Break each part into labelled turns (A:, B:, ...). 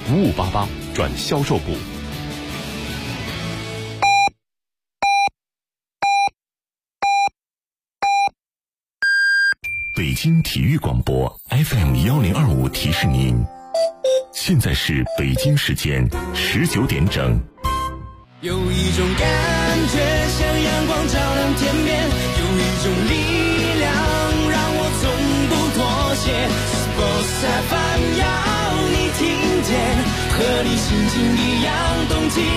A: 5588转销售部。
B: 北京体育广播 FM1025提示您，现在是北京时间19点整。
C: 有一种感觉像阳光照亮天边，有一种力量让我从不妥协。Sports FM 要你听见，和你心情一样动起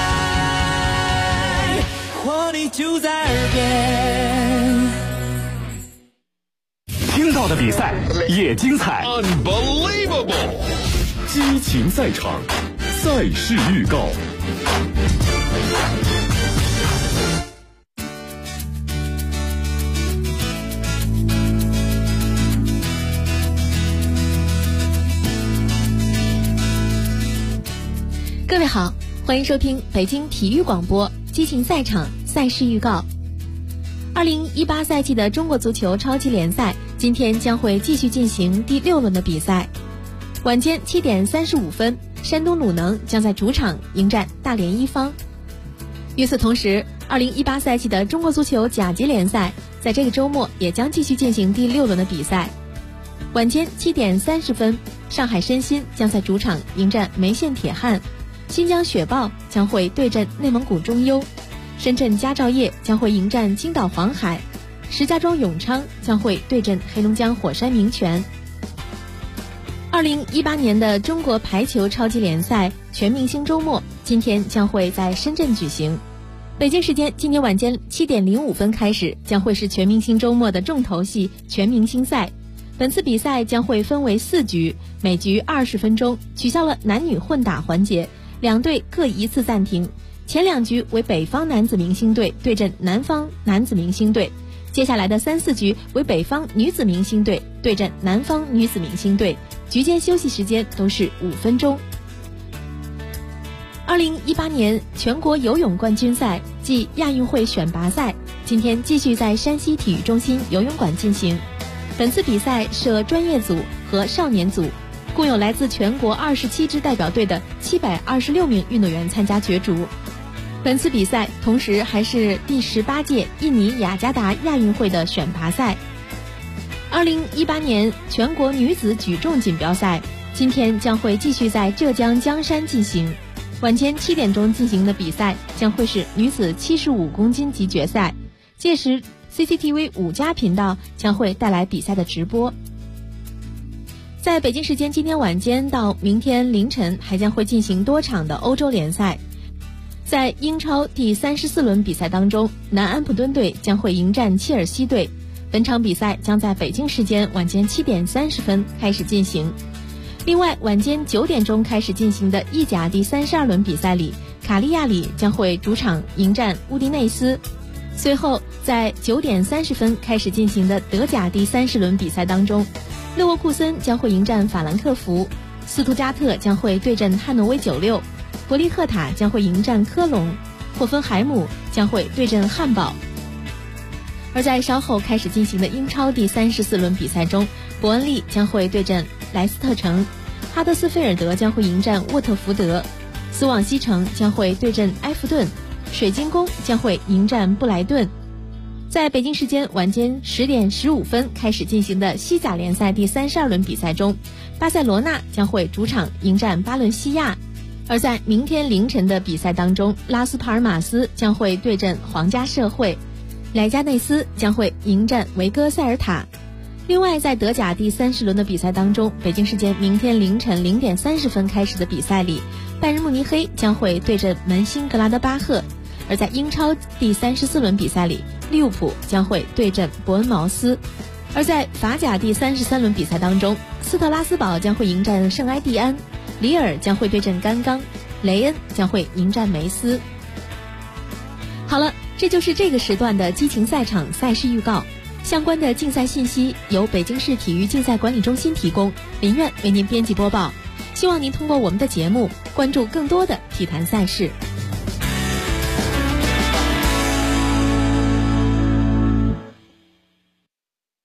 C: 来，活力就在耳边。
A: 听到的比赛也精彩
D: Unbelievable
A: 激情赛场，赛事预告。
E: 各位好，欢迎收听北京体育广播激情赛场赛事预告。2018赛季的中国足球超级联赛今天将会继续进行第6轮的比赛。晚间7点35分，山东鲁能将在主场迎战大连一方。与此同时，2018赛季的中国足球甲级联赛在这个周末也将继续进行第6轮的比赛。晚间7点30分，上海申鑫将在主场迎战梅县铁汉，新疆雪豹将会对阵内蒙古中优，深圳佳兆业将会迎战青岛黄海，石家庄永昌将会对阵黑龙江火山鸣泉。2018年的中国排球超级联赛全明星周末今天将会在深圳举行。北京时间今天晚间7点05分开始，将会是全明星周末的重头戏全明星赛。本次比赛将会分为4局，每局20分钟，取消了男女混打环节，两队各一次暂停。前2局为北方男子明星队对阵南方男子明星队，接下来的3、4局为北方女子明星队对阵南方女子明星队，局间休息时间都是5分钟。2018年全国游泳冠军赛暨亚运会选拔赛今天继续在山西体育中心游泳馆进行。本次比赛设专业组和少年组，共有来自全国27支代表队的726名运动员参加角逐。本次比赛同时还是第18届印尼雅加达亚运会的选拔赛。2018年全国女子举重锦标赛今天将会继续在浙江江山进行。晚间7点钟进行的比赛将会是女子75公斤级决赛，届时 CCTV 5+频道将会带来比赛的直播。在北京时间今天晚间到明天凌晨还将会进行多场的欧洲联赛。在英超第34轮比赛当中，南安普敦队将会迎战切尔西队。本场比赛将在北京时间晚间7点30分开始进行。另外，晚间9点钟开始进行的意甲第32轮比赛里，卡利亚里将会主场迎战乌迪内斯。随后，在9点30分开始进行的德甲第30轮比赛当中，勒沃库森将会迎战法兰克福，斯图加特将会对阵汉诺威96，伯利赫塔将会迎战科隆，霍芬海姆将会对阵汉堡。而在稍后开始进行的英超第34轮比赛中，伯恩利将会对阵莱斯特城，哈德斯菲尔德将会迎战沃特福德，斯旺西城将会对阵埃弗顿，水晶宫将会迎战布莱顿。在北京时间晚间10点15分开始进行的西甲联赛第32轮比赛中，巴塞罗那将会主场迎战巴伦西亚。而在明天凌晨的比赛当中，拉斯帕尔马斯将会对阵皇家社会，莱加内斯将会迎战维戈塞尔塔。另外，在德甲第30轮的比赛当中，北京时间明天凌晨0点30分开始的比赛里，拜仁慕尼黑将会对阵门兴格拉德巴赫。而在英超第34轮比赛里，利物浦将会对阵伯恩茅斯。而在法甲第33轮比赛当中，斯特拉斯堡将会迎战圣埃蒂安，里尔将会对阵甘刚，雷恩将会迎战梅斯。好了，这就是这个时段的激情赛场赛事预告。相关的竞赛信息由北京市体育竞赛管理中心提供，林苑为您编辑播报。希望您通过我们的节目关注更多的体坛赛事。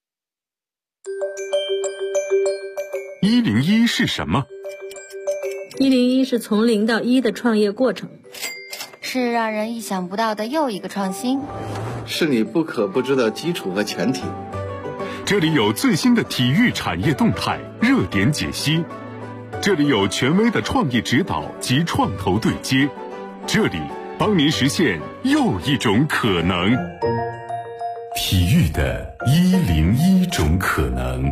A: 101是什么
F: 101是从0到1的创业过程，
G: 是让人意想不到的又一个创新，
H: 是你不可不知的基础和前提。
B: 这里有最新的体育产业动态热点解析，这里有权威的创业指导及创投对接，这里帮您实现又一种可能。体育的101种可能。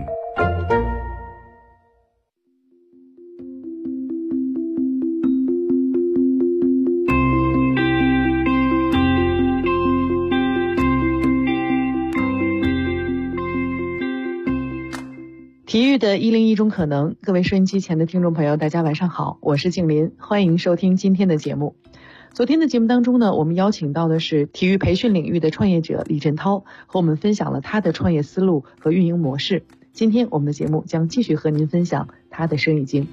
I: 体育的101种可能，各位收音机前的听众朋友，大家晚上好，我是静林，欢迎收听今天的节目。昨天的节目当中呢，我们邀请到的是体育培训领域的创业者李振涛，和我们分享了他的创业思路和运营模式。今天我们的节目将继续和您分享他的生意经。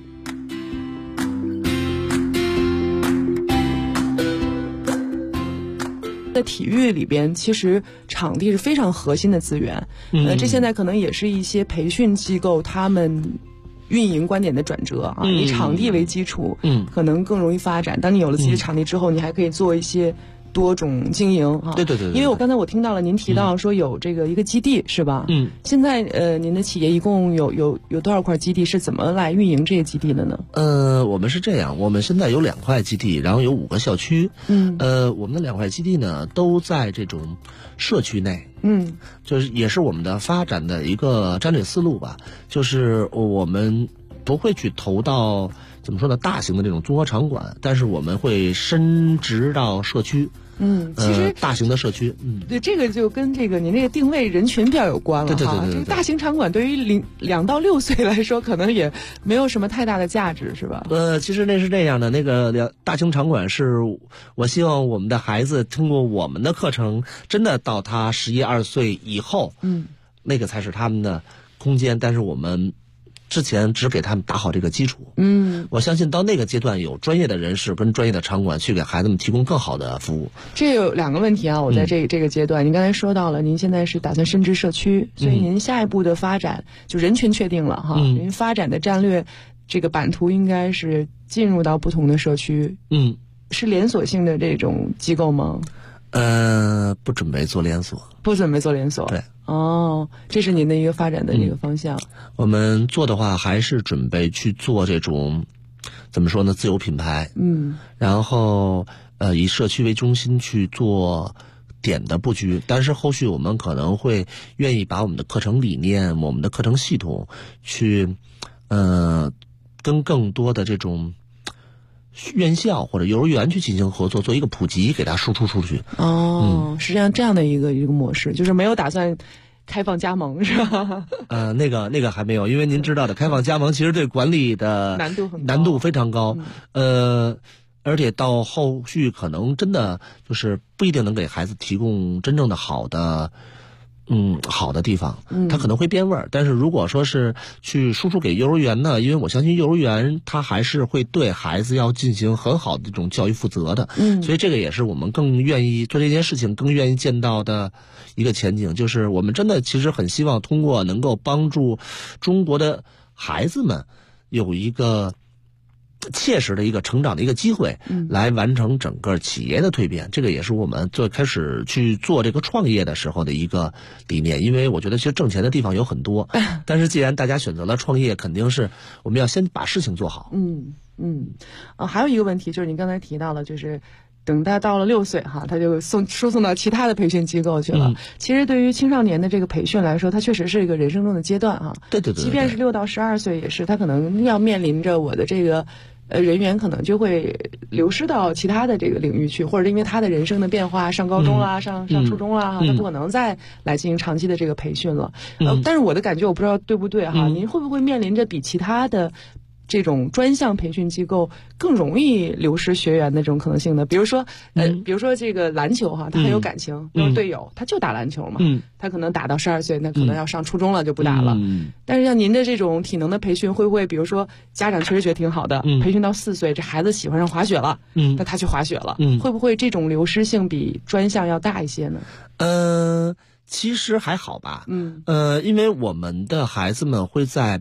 I: 在体育里边，其实场地是非常核心的资源。这现在可能也是一些培训机构他们运营观点的转折啊，以场地为基础，可能更容易发展。当你有了自己的场地之后，你还可以做一些多种经营哈。
J: 对。
I: 因为我刚才我听到了您提到说有这个一个基地是吧？现在您的企业一共有多少块基地？是怎么来运营这些基地的呢？
J: 我们是这样，我们现在有2块基地，然后有5个校区。我们的2块基地呢都在这种社区内。就是也是我们的发展的一个战略思路吧，就是我们不会去投到怎么说呢大型的这种综合场馆，但是我们会伸直到社区。
I: 其实
J: 大型的社区，
I: 对，这个就跟这个您这个定位人群比较有关了哈。
J: 对。
I: 这个大型场馆对于2到6岁来说，可能也没有什么太大的价值，是吧？
J: 其实那是这样的，那个大型场馆是我希望我们的孩子通过我们的课程，真的到他11、12岁以后，那个才是他们的空间，但是我们之前只给他们打好这个基础。我相信到那个阶段有专业的人士跟专业的场馆去给孩子们提供更好的服务。这
I: 有2个问题啊，我在这个阶段，您刚才说到了，您现在是打算深植社区，所以您下一步的发展就人群确定了哈，您发展的战略这个版图应该是进入到不同的社区。是连锁性的这种机构吗？
J: 不准备做连锁。
I: 不准备做连锁。
J: 对。
I: 这是您的一个发展的一个方向。
J: 我们做的话还是准备去做这种怎么说呢自有品牌。然后以社区为中心去做点的布局，但是后续我们可能会愿意把我们的课程理念、我们的课程系统去跟更多的这种院校或者幼儿园去进行合作，做一个普及，给它输出出去。
I: 实际上这样的一个模式，就是没有打算开放加盟是吧？
J: 那个还没有，因为您知道的，开放加盟其实对管理的难度非常高。而且到后续可能真的就是不一定能给孩子提供真正的好的地方，它可能会变味儿。但是如果说是去输出给幼儿园呢，因为我相信幼儿园它还是会对孩子要进行很好的这种教育负责的。所以这个也是我们更愿意做这件事情，更愿意见到的一个前景，就是我们真的其实很希望通过能够帮助中国的孩子们有一个切实的一个成长的一个机会，来完成整个企业的蜕变。这个也是我们最开始去做这个创业的时候的一个理念。因为我觉得其实挣钱的地方有很多，但是既然大家选择了创业，肯定是我们要先把事情做好。
I: 还有一个问题就是您刚才提到了，就是等他到了6岁哈，他就输送到其他的培训机构去了。其实对于青少年的这个培训来说，它确实是一个人生中的阶段哈。
J: 对。
I: 即便是6到12岁，也是他可能要面临着我的这个人员可能就会流失到其他的这个领域去，或者因为他的人生的变化，上高中啦，上初中啦，他不可能再来进行长期的这个培训了。但是我的感觉我不知道对不对哈，您会不会面临着比其他的这种专项培训机构更容易流失学员的这种可能性呢？比如说这个篮球哈，他很有感情，比如队友他就打篮球嘛，他可能打到12岁，那可能要上初中了就不打了。但是像您的这种体能的培训，会不会比如说家长确实觉得挺好的，培训到4岁，这孩子喜欢上滑雪了，那他去滑雪了，会不会这种流失性比专项要大一些呢？
J: 其实还好吧。因为我们的孩子们会在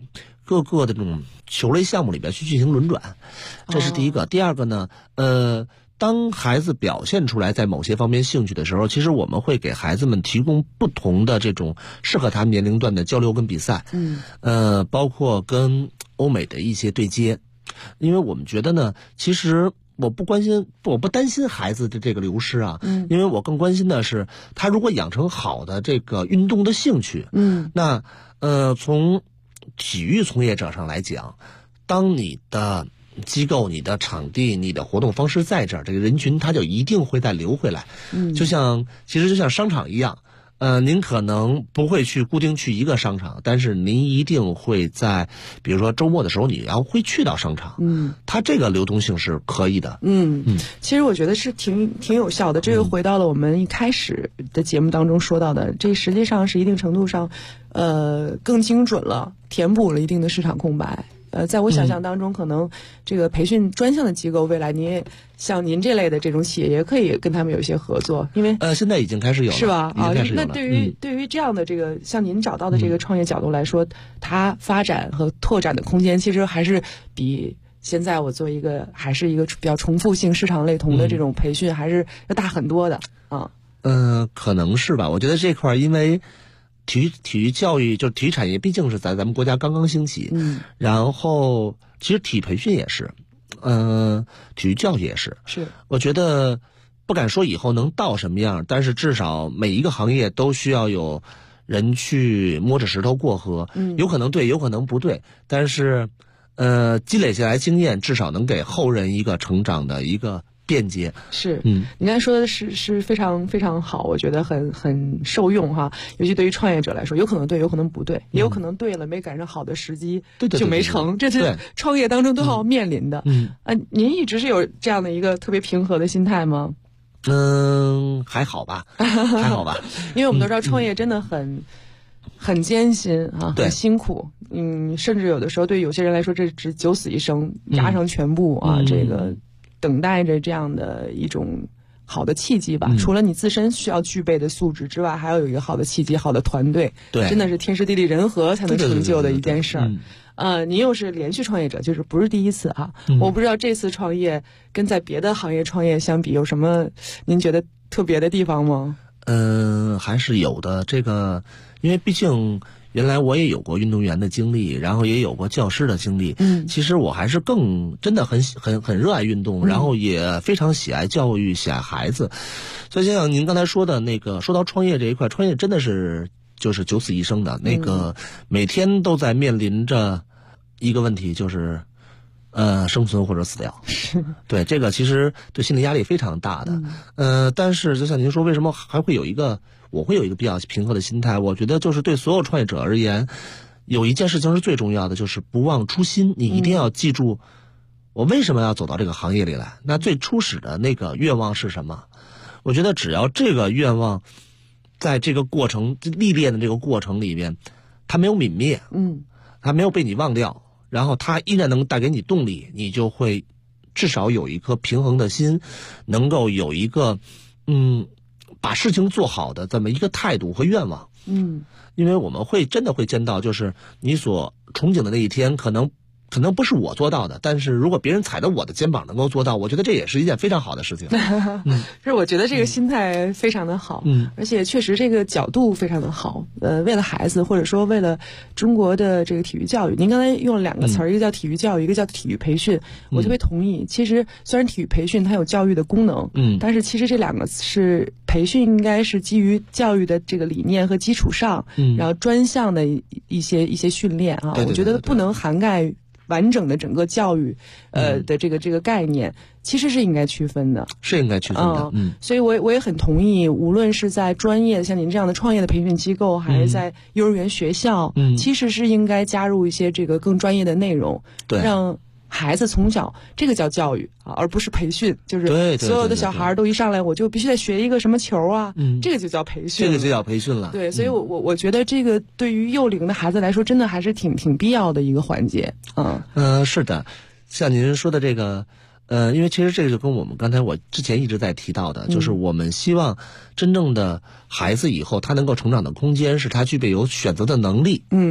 J: 各个的这种球类项目里边去进行轮转，这是第一个。第二个呢，当孩子表现出来在某些方面兴趣的时候，其实我们会给孩子们提供不同的这种适合他们年龄段的交流跟比赛，包括跟欧美的一些对接，因为我们觉得呢，其实我不担心孩子的这个流失啊，因为我更关心的是他如果养成好的这个运动的兴趣，那从体育从业者上来讲，当你的机构、你的场地、你的活动方式在这儿，这个人群他就一定会再流回来。其实就像商场一样，您可能不会去固定去一个商场，但是您一定会在，比如说周末的时候，你要会去到商场。它这个流动性是可以的。
I: 其实我觉得是挺有效的。这个回到了我们一开始的节目当中说到的，这实际上是一定程度上，更精准了，填补了一定的市场空白。在我想象当中，可能这个培训专项的机构，未来你也像您这类的这种企业，也可以跟他们有一些合作，因为
J: 现在已经开始有了，
I: 是吧？
J: 已经开始有了。
I: 那对于这样的这个像您找到的这个创业角度来说，它发展和拓展的空间，其实还是比现在我做一个还是一个比较重复性、市场类同的这种培训，还是要大很多的啊。
J: 可能是吧。我觉得这块因为体育教育就是体育产业，毕竟是在咱们国家刚刚兴起，然后其实体育培训也是，体育教育也是。我觉得不敢说以后能到什么样，但是至少每一个行业都需要有人去摸着石头过河，有可能对，有可能不对，但是积累下来经验，至少能给后人一个成长的一个便捷。
I: 你刚才说的是非常非常好，我觉得很受用哈。尤其对于创业者来说，有可能对，有可能不对，也有可能对了，没赶上好的时机，就没成。这是创业当中都要面临的。您一直是有这样的一个特别平和的心态吗？
J: 还好吧，还好吧。
I: 因为我们都知道创业真的很艰辛啊，很辛苦。甚至有的时候对有些人来说，这只九死一生，压上全部啊，这个。等待着这样的一种好的契机吧。除了你自身需要具备的素质之外，还要有一个好的契机、好的团队。真的是天时地利人和才能成就的一件事儿。您又是连续创业者，就是不是第一次哈。我不知道这次创业跟在别的行业创业相比，有什么您觉得特别的地方吗？
J: 还是有的。这个，因为毕竟。原来我也有过运动员的经历，然后也有过教师的经历。其实我还是真的很热爱运动，然后也非常喜爱教育，喜爱孩子。所以就像您刚才说的那个，说到创业这一块，创业真的是就是九死一生的那个，每天都在面临着一个问题，就是生存或者死掉。对，这个其实对心理压力非常大的。但是就像您说，为什么还会我会有一个比较平和的心态？我觉得就是对所有创业者而言，有一件事情是最重要的，就是不忘初心。你一定要记住，我为什么要走到这个行业里来？那最初始的那个愿望是什么？我觉得只要这个愿望在这个过程历练的这个过程里边，它没有泯灭，它没有被你忘掉，然后它依然能带给你动力，你就会至少有一颗平衡的心，能够有一个把事情做好的这么一个态度和愿望。因为我们真的会见到，就是你所憧憬的那一天，可能不是我做到的，但是如果别人踩着我的肩膀能够做到，我觉得这也是一件非常好的事情。
I: 是我觉得这个心态非常的好，而且确实这个角度非常的好。为了孩子，或者说为了中国的这个体育教育，您刚才用了两个词儿，一个叫体育教育，一个叫体育培训，我特别同意。其实虽然体育培训它有教育的功能，但是其实这两个是培训应该是基于教育的这个理念和基础上，然后专项的一些训练啊，我觉得不能涵盖完整的整个教育的这个概念，其实是应该区分的，
J: 是应该区分的。
I: 所以我也很同意，无论是在专业像您这样的创业的培训机构，还是在幼儿园学校，其实是应该加入一些这个更专业的内容，让孩子从小，这个叫教育啊，而不是培训。就是所有的小孩都一上来我就必须得学一个什么球啊，这个就叫培训，
J: 这个就叫培训了。
I: 对，所以我觉得这个对于幼龄的孩子来说，真的还是挺必要的一个环节。
J: 是的，像您说的这个。因为其实这个就跟我之前一直在提到的，就是我们希望真正的孩子以后他能够成长的空间是他具备有选择的能力。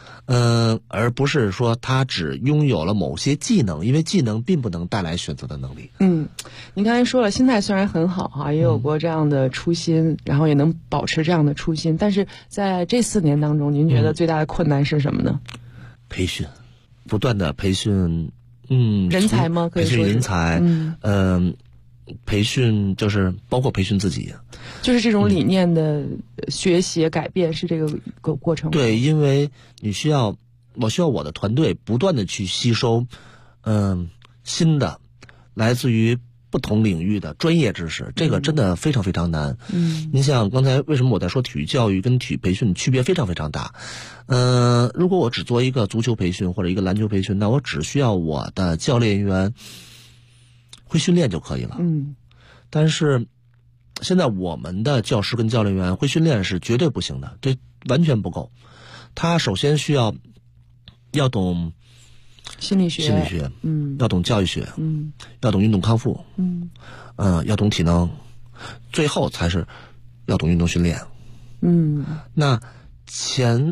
J: 而不是说他只拥有了某些技能，因为技能并不能带来选择的能力。
I: 您刚才说了，心态虽然很好哈，也有过这样的初心，然后也能保持这样的初心，但是在这4年当中，您觉得最大的困难是什么呢？
J: 培训，不断的培训，
I: 人才吗？可以说
J: 培训人才，培训就是包括培训自己，
I: 就是这种理念的学习改变是这个过程。
J: 对，因为我需要我的团队不断的去吸收，新的来自于不同领域的专业知识，这个真的非常非常难。你想刚才为什么我在说体育教育跟体育培训区别非常非常大？如果我只做一个足球培训或者一个篮球培训，那我只需要我的教练员会训练就可以了。但是现在我们的教师跟教练员会训练是绝对不行的，这完全不够。他首先要懂心理学，要懂教育学，要懂运动康复，要懂体能，最后才是要懂运动训练。那前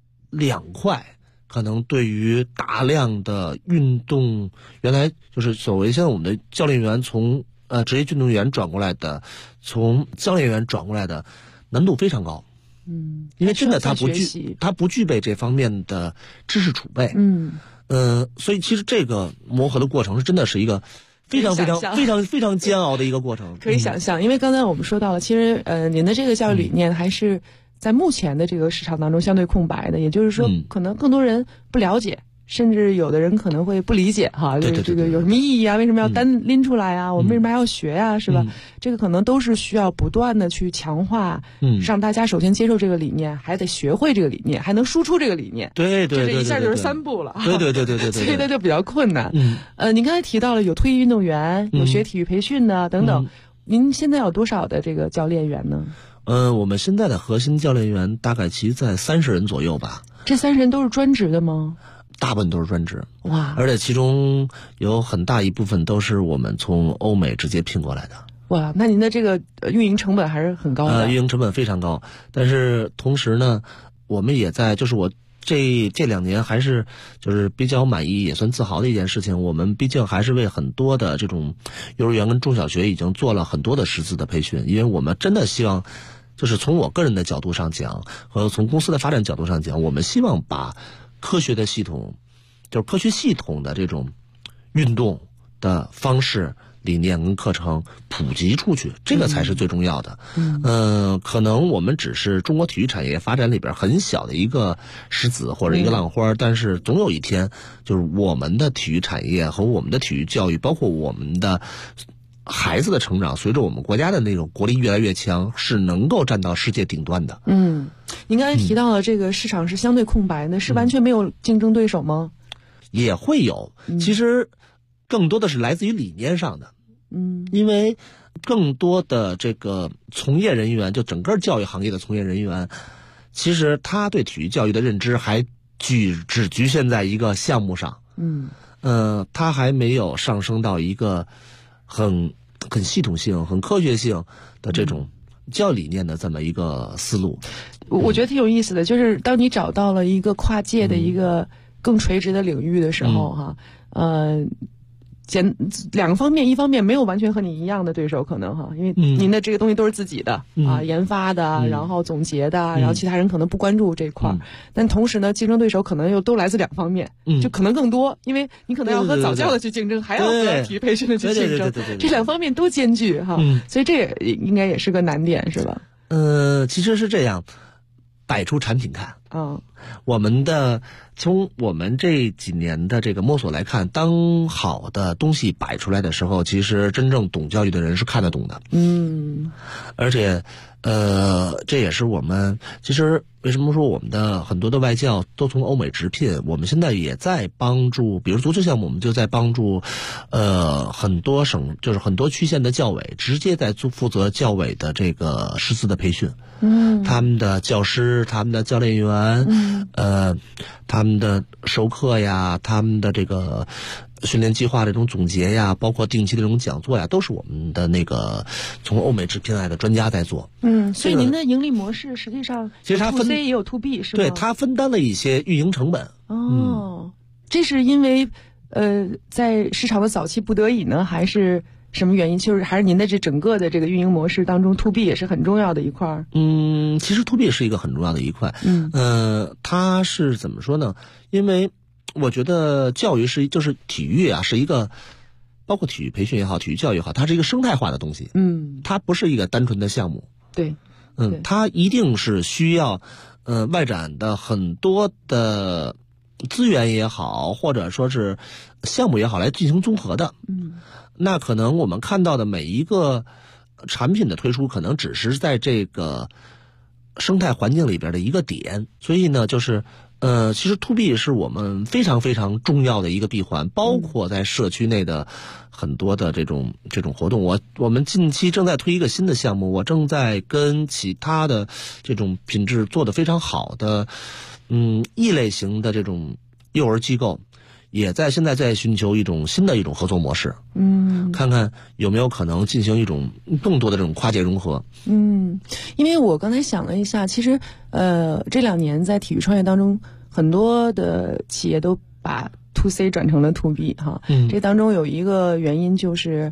J: 2块可能对于大量的运动，原来就是所谓现在我们的教练员从职业运动员转过来的，从教练员转过来的难度非常高。因为真的他不具备这方面的知识储备。所以其实这个磨合的过程是真的是一个非常非常非常非常煎熬的一个过程。
I: 可以想象，因为刚才我们说到了，其实您的这个教育理念还是在目前的这个市场当中相对空白的，也就是说，可能更多人不了解。甚至有的人可能会不理解哈，就是这个有什么意义啊？为什么要单拎出来啊？我们为什么还要学呀？是吧？这个可能都是需要不断的去强化，让大家首先接受这个理念，还得学会这个理念，还能输出这个理念。
J: 对，
I: 这一下就是3步了。
J: 对，
I: 所以它就比较困难。您刚才提到了有退役运动员，有学体育培训的等等，您现在有多少的这个教练员呢？
J: 我们现在的核心教练员大概其实在30人左右吧。
I: 这30人都是专职的吗？
J: 大部分都是专职。
I: 哇！
J: 而且其中有很大一部分都是我们从欧美直接聘过来的。
I: 哇，那您的这个运营成本还是很高的。
J: 运营成本非常高，但是同时呢，我们也在就是我这2年还是就是比较满意，也算自豪的一件事情。我们毕竟还是为很多的这种幼儿园跟中小学已经做了很多的师资的培训，因为我们真的希望，就是从我个人的角度上讲，和从公司的发展角度上讲，我们希望把科学的系统，就是科学系统的这种运动的方式、理念跟课程普及出去，这个才是最重要的。可能我们只是中国体育产业发展里边很小的一个石子或者一个浪花，但是总有一天，就是我们的体育产业和我们的体育教育，包括我们的孩子的成长，随着我们国家的那种国力越来越强，是能够站到世界顶端的。
I: 您刚才提到了这个市场是相对空白的，是完全没有竞争对手吗？
J: 也会有，其实更多的是来自于理念上的。因为更多的这个从业人员，就整个教育行业的从业人员，其实他对体育教育的认知还只局限在一个项目上。他还没有上升到一个很系统性、很科学性的这种教育理念的这么一个思路。
I: 我觉得挺有意思的，就是当你找到了一个跨界的一个更垂直的领域的时候，两个方面，一方面没有完全和你一样的对手，可能因为您的这个东西都是自己的研发的，然后总结的，然后其他人可能不关注这块但同时呢，竞争对手可能又都来自2方面，就可能更多，因为你可能要和早教的去竞争，还要和体育培训的去竞争，这2方面都兼具所以这也应该也是个难点，是吧？
J: 其实是这样，摆出产品看。从我们这几年的这个摸索来看，当好的东西摆出来的时候，其实真正懂教育的人是看得懂的。而且这也是我们其实为什么说我们的很多的外教都从欧美直聘，我们现在也在帮助，比如足球项目，我们就在帮助很多就是很多区县的教委直接在负责教委的这个师资的培训。他们的教师、他们的教练员，他们的授课呀，他们的这个训练计划这种总结呀，包括定期的这种讲座呀，都是我们的那个从欧美直聘来的专家在做。
I: 所以您的盈利模式实际上
J: 其实它
I: To C 也有 To B 是吗？
J: 对，它分担了一些运营成本。
I: 这是因为在市场的早期不得已呢，还是什么原因？就是还是您的这整个的这个运营模式当中 To B 也是很重要的一块。
J: 其实 To B 是一个很重要的一块。它是怎么说呢？因为我觉得教育就是体育啊，是一个包括体育培训也好，体育教育也好，它是一个生态化的东西。它不是一个单纯的项目。
I: 对。
J: 它一定是需要外展的很多的资源也好，或者说是项目也好来进行综合的。那可能我们看到的每一个产品的推出，可能只是在这个生态环境里边的一个点。所以呢，就是其实 To B 是我们非常非常重要的一个闭环，包括在社区内的很多的这种活动。我们近期正在推一个新的项目，我正在跟其他的这种品质做得非常好的异类型的这种幼儿机构，也现在在寻求一种新的一种合作模式。看看有没有可能进行一种更多的这种跨界融合。
I: 因为我刚才想了一下，其实这2年在体育创业当中，很多的企业都把 To C 转成了 To B 哈。这当中有一个原因就是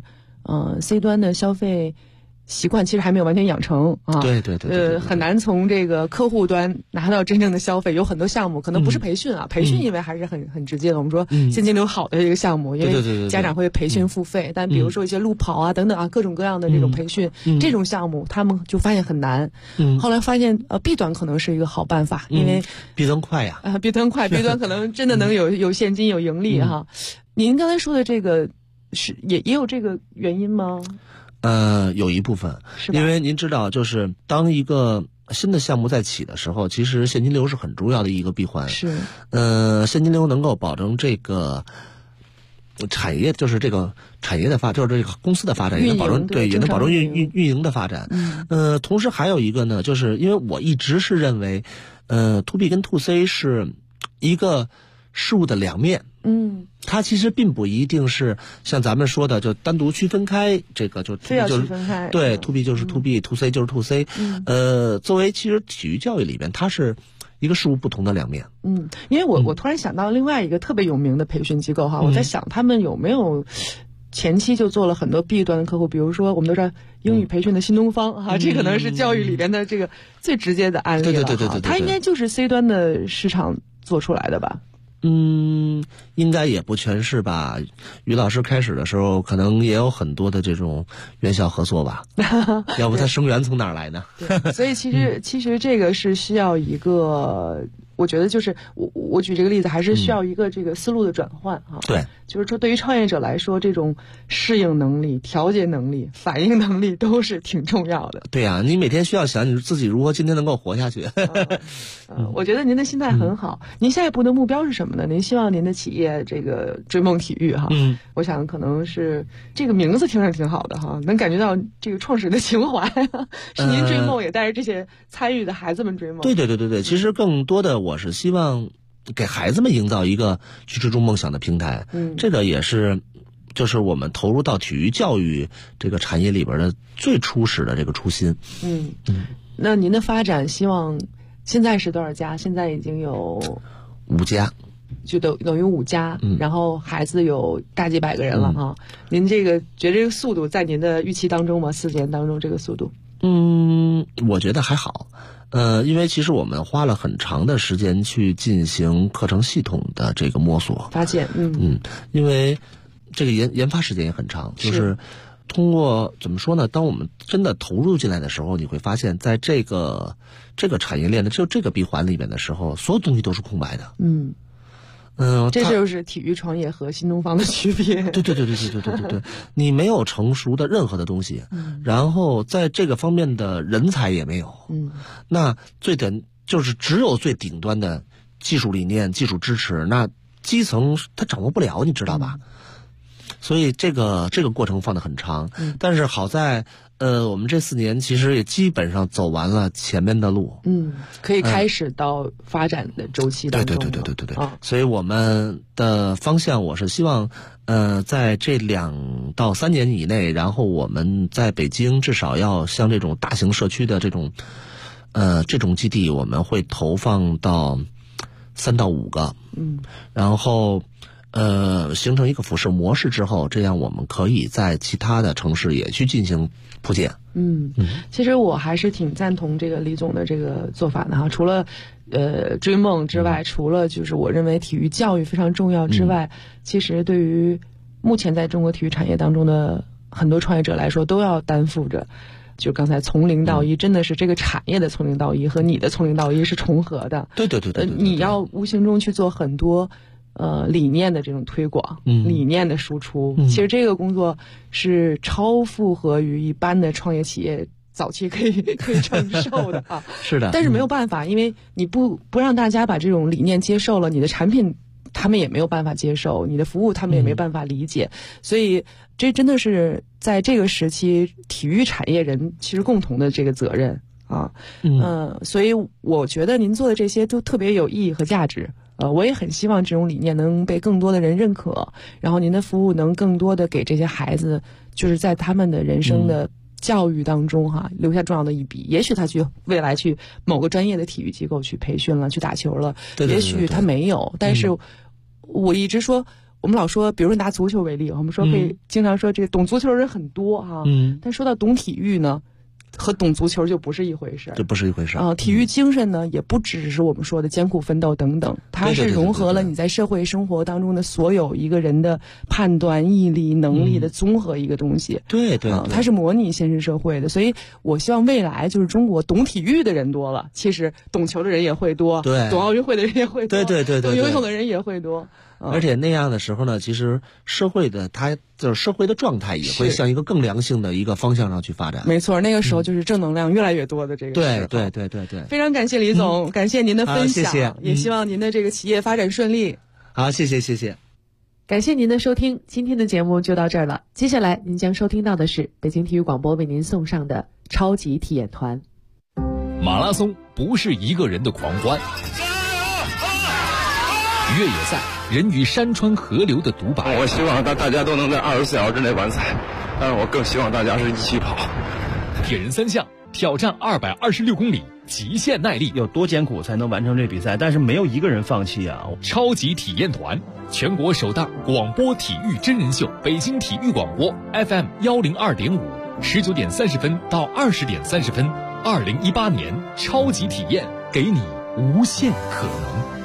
I: C 端的消费习惯其实还没有完全养成啊。
J: 对，
I: 很难从这个客户端拿到真正的消费。有很多项目可能不是培训啊，培训因为还是很直接的。我们说现金流好的这个项目，因为家长会培训付费。但比如说一些路跑啊等等啊，各种各样的这种培训，这种项目他们就发现很难。后来发现B 端可能是一个好办法，因为
J: B 端快呀
I: ，B 端快，B 端可能真的能有现金有盈利哈。您刚才说的这个是也有这个原因吗？
J: 有一部分，因为您知道，就是当一个新的项目在起的时候，其实现金流是很重要的一个闭环。
I: 是，
J: 现金流能够保证这个产业，就是这个产业的就是这个公司的发展，也能保证也能保证运营的发展。同时还有一个呢，就是因为我一直是认为，To B 跟 To C 是一个事物的两面。它其实并不一定是像咱们说的就单独区分开，这个就
I: 非要区分开。
J: 对，To B 就是 To B，To C 就是 To C。作为其实体育教育里边，它是一个事物不同的两面。
I: 因为我突然想到另外一个特别有名的培训机构哈，我在想他们有没有前期就做了很多 B 端的客户，比如说我们都知道英语培训的新东方哈，这可能是教育里边的这个最直接的案例了。对，它应该就是 C 端的市场做出来的吧？
J: 应该也不全是吧。于老师开始的时候，可能也有很多的这种院校合作吧。要不他生源从哪儿来呢？
I: 对，所以其实这个是需要一个，我觉得就是我举这个例子，还是需要一个这个思路的转换哈。
J: 对，
I: 就是说对于创业者来说，这种适应能力、调节能力、反应能力都是挺重要的。
J: 对呀，你每天需要想你自己如何今天能够活下去。
I: 我觉得您的心态很好。您下一步的目标是什么呢？您希望您的企业这个追梦体育哈，我想可能是这个名字听着挺好的哈，能感觉到这个创始人的情怀，是您追梦，也带着这些参与的孩子们追梦。
J: 对，其实更多的我是希望给孩子们营造一个去追逐梦想的平台。这个也是就是我们投入到体育教育这个产业里边的最初始的这个初心。
I: 那您的发展希望现在是多少家？现在已经有
J: 5家，
I: 就等于5家，然后孩子有大几百个人了哈。您这个觉得这个速度在您的预期当中吗？4年当中这个速度？
J: 我觉得还好。因为其实我们花了很长的时间去进行课程系统的这个摸索
I: 发现。
J: 因为这个研发时间也很长，就是通过怎么说呢？当我们真的投入进来的时候，你会发现在这个产业链的就这个闭环里面的时候，所有东西都是空白的。
I: 这就是体育创业和新东方的区别。
J: 对，你没有成熟的任何的东西，然后在这个方面的人才也没有。那就是只有最顶端的技术理念、技术支持，那基层他掌握不了，你知道吧？ 所以这个过程放得很长。但是好在我们这4年其实也基本上走完了前面的路。
I: 可以开始到发展的周期当中。
J: 对。所以我们的方向，我是希望在这2到3年以内，然后我们在北京至少要像这种大型社区的这种基地，我们会投放到3到5个。然后形成一个辐射模式之后，这样我们可以在其他的城市也去进行铺建。
I: 其实我还是挺赞同这个李总的这个做法的哈。除了追梦之外，除了就是我认为体育教育非常重要之外，其实对于目前在中国体育产业当中的很多创业者来说，都要担负着。就刚才从零到一，真的是这个产业的从零到一和你的从零到一是重合的。
J: 对。
I: 你要无形中去做很多理念的这种推广，理念的输出。其实这个工作是超负荷于一般的创业企业早期可以承受的啊。
J: 是的。
I: 但是没有办法，因为你不让大家把这种理念接受了，你的产品他们也没有办法接受，你的服务他们也没办法理解。所以这真的是在这个时期体育产业人其实共同的这个责任啊。所以我觉得您做的这些都特别有意义和价值。我也很希望这种理念能被更多的人认可，然后您的服务能更多的给这些孩子，就是在他们的人生的教育当中留下重要的一笔。也许他未来去某个专业的体育机构去培训了，去打球了，也许他没有。但是我一直说，我们老说，比如说拿足球为例，我们说可以经常说这个懂足球的人很多但说到懂体育呢，和懂足球就不是一回事，体育精神呢，也不只是我们说的艰苦奋斗等等，它是融合了你在社会生活当中的所有一个人的判断、毅力、能力的综合一个东西。
J: 对，
I: 它是模拟现实社会的。所以我希望未来就是中国懂体育的人多了，其实懂球的人也会多，
J: 对，
I: 懂奥运会的人也会多，
J: 对，
I: 懂游泳的人也会多。
J: 而且那样的时候呢，其实社会的状态也会向一个更良性的一个方向上去发展。
I: 没错，那个时候就是正能量越来越多的这个时候。
J: 对。
I: 非常感谢李总，感谢您的分享，
J: 谢谢。
I: 也希望您的这个企业发展顺利。
J: 好，谢谢。
E: 感谢您的收听，今天的节目就到这儿了。接下来您将收听到的是北京体育广播为您送上的超级体验团。
K: 马拉松不是一个人的狂欢，越野赛人与山川河流的独白。
L: 我希望大家都能在24小时之内完赛，但是我更希望大家是一起跑。
K: 铁人3项挑战226公里，极限耐力，
M: 有多艰苦才能完成这比赛？但是没有一个人放弃啊！
K: 超级体验团，全国首档广播体育真人秀，北京体育广播 FM 102.5，19点30分到20点30分，2018年超级体验，给你无限可能。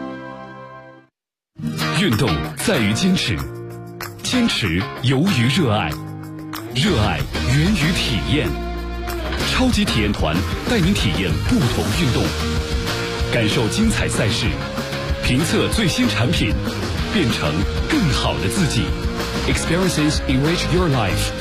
B: 运动在于坚持，坚持由于热爱，热爱源于体验。超级体验团带您体验不同运动，感受精彩赛事，评测最新产品，变成更好的自己。Experiences enrich your life。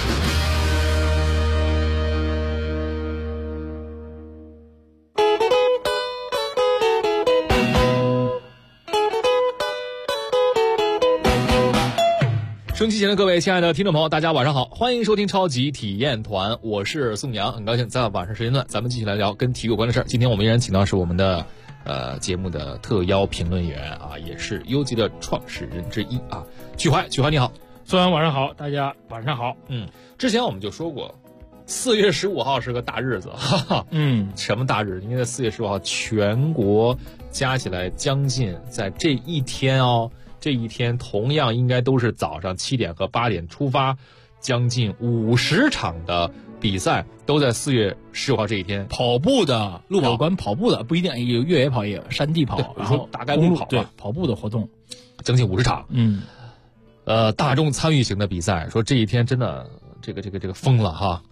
K: 收音机前的各位亲爱的听众朋友，大家晚上好，欢迎收听超级体验团，我是宋阳，很高兴在晚上时间段咱们继续来聊跟体育有关的事儿。今天我们依然请到是我们的节目的特邀评论员啊，也是优级的创始人之一啊，曲怀你好。
N: 宋阳晚上好，大家晚上好。
K: 之前我们就说过4月15号是个大日子，什么大日子？因为在4月15号全国加起来将近在这一天这一天同样应该都是早上7点和8点出发，将近50场的比赛都在4月15号这一天。
N: 跑步的路跑，有关跑步的不一定有越野跑，也有山地跑，然后
K: 大概路跑
N: 对跑步的活动，
K: 将近50场。大众参与型的比赛，说这一天真的这个疯了哈。